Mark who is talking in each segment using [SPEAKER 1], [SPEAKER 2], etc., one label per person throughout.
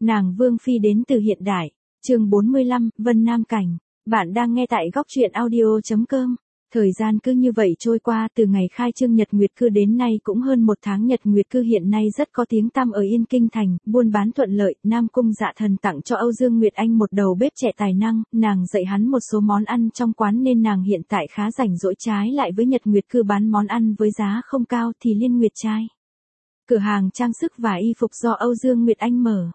[SPEAKER 1] Nàng Vương Phi đến từ hiện đại. Chương 45, Vân Nam Cảnh. Bạn đang nghe tại góc truyện audio.com. Thời gian cứ như vậy trôi qua, từ ngày khai trương Nhật Nguyệt Cư đến nay cũng hơn một tháng. Nhật Nguyệt Cư hiện nay rất có tiếng tăm ở Yên Kinh Thành, buôn bán thuận lợi. Nam Cung Dạ Thần tặng cho Âu Dương Nguyệt Anh một đầu bếp trẻ tài năng, nàng dạy hắn một số món ăn trong quán nên nàng hiện tại khá rảnh rỗi. Trái lại với Nhật Nguyệt Cư bán món ăn với giá không cao thì Liên Nguyệt Trai, cửa hàng trang sức và y phục do Âu Dương Nguyệt Anh mở,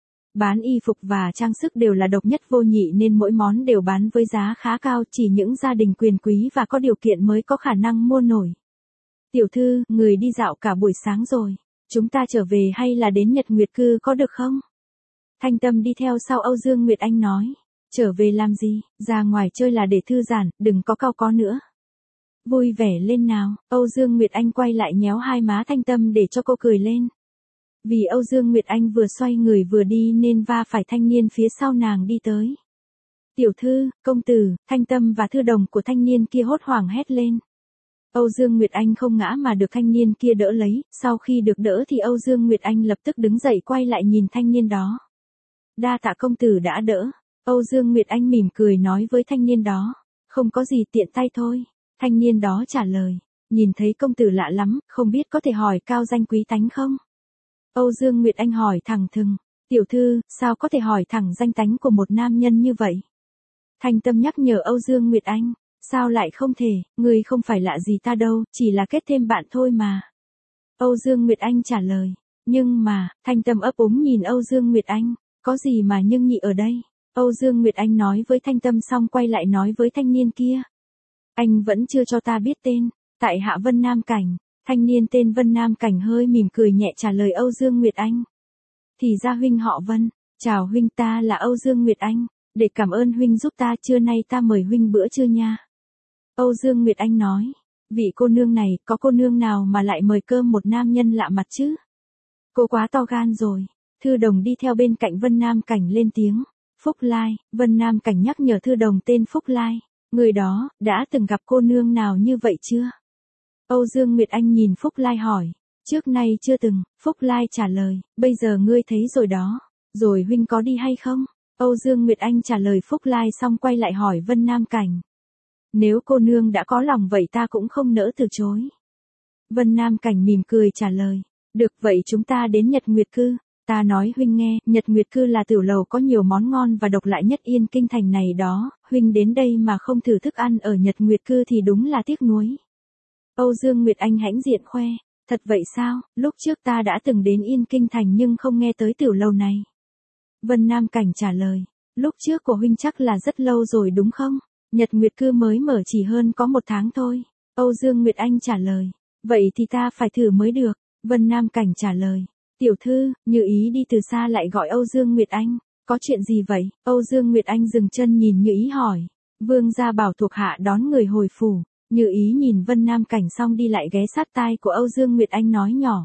[SPEAKER 1] bán y phục và trang sức đều là độc nhất vô nhị nên mỗi món đều bán với giá khá cao, chỉ những gia đình quyền quý và có điều kiện mới có khả năng mua nổi. Tiểu thư, người đi dạo cả buổi sáng rồi, chúng ta trở về hay là đến Nhật Nguyệt Cư có được không? Thanh Tâm đi theo sau Âu Dương Nguyệt Anh nói. Trở về làm gì, ra ngoài chơi là để thư giãn, đừng có cau có nữa. Vui vẻ lên nào, Âu Dương Nguyệt Anh quay lại nhéo hai má Thanh Tâm để cho cô cười lên. Vì Âu Dương Nguyệt Anh vừa xoay người vừa đi nên va phải thanh niên phía sau nàng đi tới. Tiểu thư, công tử, Thanh Tâm và thư đồng của thanh niên kia hốt hoảng hét lên. Âu Dương Nguyệt Anh không ngã mà được thanh niên kia đỡ lấy, sau khi được đỡ thì Âu Dương Nguyệt Anh lập tức đứng dậy quay lại nhìn thanh niên đó. Đa tạ công tử đã đỡ, Âu Dương Nguyệt Anh mỉm cười nói với thanh niên đó. Không có gì, tiện tay thôi, thanh niên đó trả lời. Nhìn thấy công tử lạ lắm, không biết có thể hỏi cao danh quý tánh không? Âu Dương Nguyệt Anh hỏi thẳng thừng. Tiểu thư, sao có thể hỏi thẳng danh tánh của một nam nhân như vậy? Thanh Tâm nhắc nhở Âu Dương Nguyệt Anh. Sao lại không thể, người không phải lạ gì ta đâu, chỉ là kết thêm bạn thôi mà. Âu Dương Nguyệt Anh trả lời. Nhưng mà, Thanh Tâm ấp úng nhìn Âu Dương Nguyệt Anh. Có gì mà nhưng nhị ở đây? Âu Dương Nguyệt Anh nói với Thanh Tâm xong quay lại nói với thanh niên kia. Anh vẫn chưa cho ta biết tên, tại hạ Vân Nam Cảnh. Thanh niên tên Vân Nam Cảnh hơi mỉm cười nhẹ trả lời Âu Dương Nguyệt Anh. Thì ra huynh họ Vân, chào huynh, ta là Âu Dương Nguyệt Anh, để cảm ơn huynh giúp ta, trưa nay ta mời huynh bữa trưa nha. Âu Dương Nguyệt Anh nói, vị cô nương này, có cô nương nào mà lại mời cơm một nam nhân lạ mặt chứ? Cô quá to gan rồi. Thư đồng đi theo bên cạnh Vân Nam Cảnh lên tiếng. Phúc Lai, Vân Nam Cảnh nhắc nhở thư đồng tên Phúc Lai. Người đó, đã từng gặp cô nương nào như vậy chưa? Âu Dương Nguyệt Anh nhìn Phúc Lai hỏi. Trước nay chưa từng, Phúc Lai trả lời. Bây giờ ngươi thấy rồi đó. Rồi huynh có đi hay không? Âu Dương Nguyệt Anh trả lời Phúc Lai xong quay lại hỏi Vân Nam Cảnh. Nếu cô nương đã có lòng vậy ta cũng không nỡ từ chối. Vân Nam Cảnh mỉm cười trả lời. Được vậy chúng ta đến Nhật Nguyệt Cư. Ta nói huynh nghe, Nhật Nguyệt Cư là tiểu lầu có nhiều món ngon và độc lạ nhất Yên Kinh Thành này đó. Huynh đến đây mà không thử thức ăn ở Nhật Nguyệt Cư thì đúng là tiếc nuối. Âu Dương Nguyệt Anh hãnh diện khoe. Thật vậy sao, lúc trước ta đã từng đến Yên Kinh Thành nhưng không nghe tới tiểu lầu này. Vân Nam Cảnh trả lời. Lúc trước của huynh chắc là rất lâu rồi đúng không? Nhật Nguyệt Cư mới mở chỉ hơn có một tháng thôi. Âu Dương Nguyệt Anh trả lời. Vậy thì ta phải thử mới được. Vân Nam Cảnh trả lời. Tiểu thư, Như Ý đi từ xa lại gọi Âu Dương Nguyệt Anh. Có chuyện gì vậy? Âu Dương Nguyệt Anh dừng chân nhìn Như Ý hỏi. Vương gia bảo thuộc hạ đón người hồi phủ. Như Ý nhìn Vân Nam Cảnh xong đi lại ghé sát tai của Âu Dương Nguyệt Anh nói nhỏ.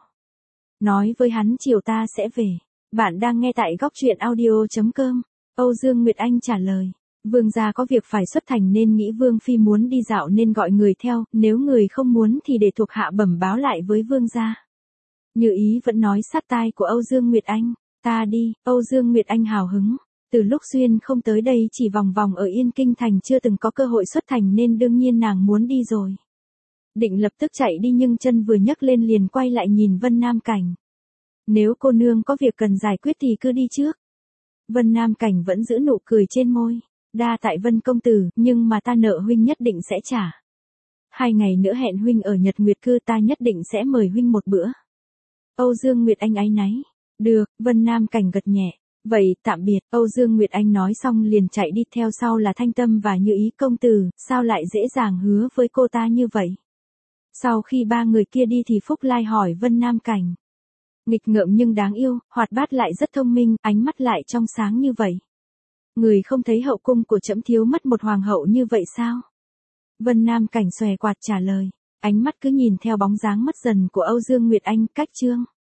[SPEAKER 1] Nói với hắn chiều ta sẽ về. Bạn đang nghe tại góc truyện audio.com. Âu Dương Nguyệt Anh trả lời. Vương gia có việc phải xuất thành nên nghĩ Vương Phi muốn đi dạo nên gọi người theo, nếu người không muốn thì để thuộc hạ bẩm báo lại với Vương gia. Như Ý vẫn nói sát tai của Âu Dương Nguyệt Anh. Ta đi, Âu Dương Nguyệt Anh hào hứng. Từ lúc Xuyên không tới đây chỉ vòng vòng ở Yên Kinh Thành chưa từng có cơ hội xuất thành nên đương nhiên nàng muốn đi rồi. Định lập tức chạy đi nhưng chân vừa nhấc lên liền quay lại nhìn Vân Nam Cảnh. Nếu cô nương có việc cần giải quyết thì cứ đi trước. Vân Nam Cảnh vẫn giữ nụ cười trên môi. Đa tại Vân công tử, nhưng mà ta nợ huynh nhất định sẽ trả. 2 ngày nữa hẹn huynh ở Nhật Nguyệt Cư, ta nhất định sẽ mời huynh một bữa. Âu Dương Nguyệt Anh áy náy. Được, Vân Nam Cảnh gật nhẹ. Vậy, tạm biệt. Âu Dương Nguyệt Anh nói xong liền chạy đi, theo sau là Thanh Tâm và Như Ý. Công tử, sao lại dễ dàng hứa với cô ta như vậy? Sau khi 3 người kia đi thì Phúc Lai hỏi Vân Nam Cảnh. Nghịch ngợm nhưng đáng yêu, hoạt bát lại rất thông minh, ánh mắt lại trong sáng như vậy. Người không thấy hậu cung của trẫm thiếu mất một hoàng hậu như vậy sao? Vân Nam Cảnh xòe quạt trả lời. Ánh mắt cứ nhìn theo bóng dáng mất dần của Âu Dương Nguyệt Anh. Cách chương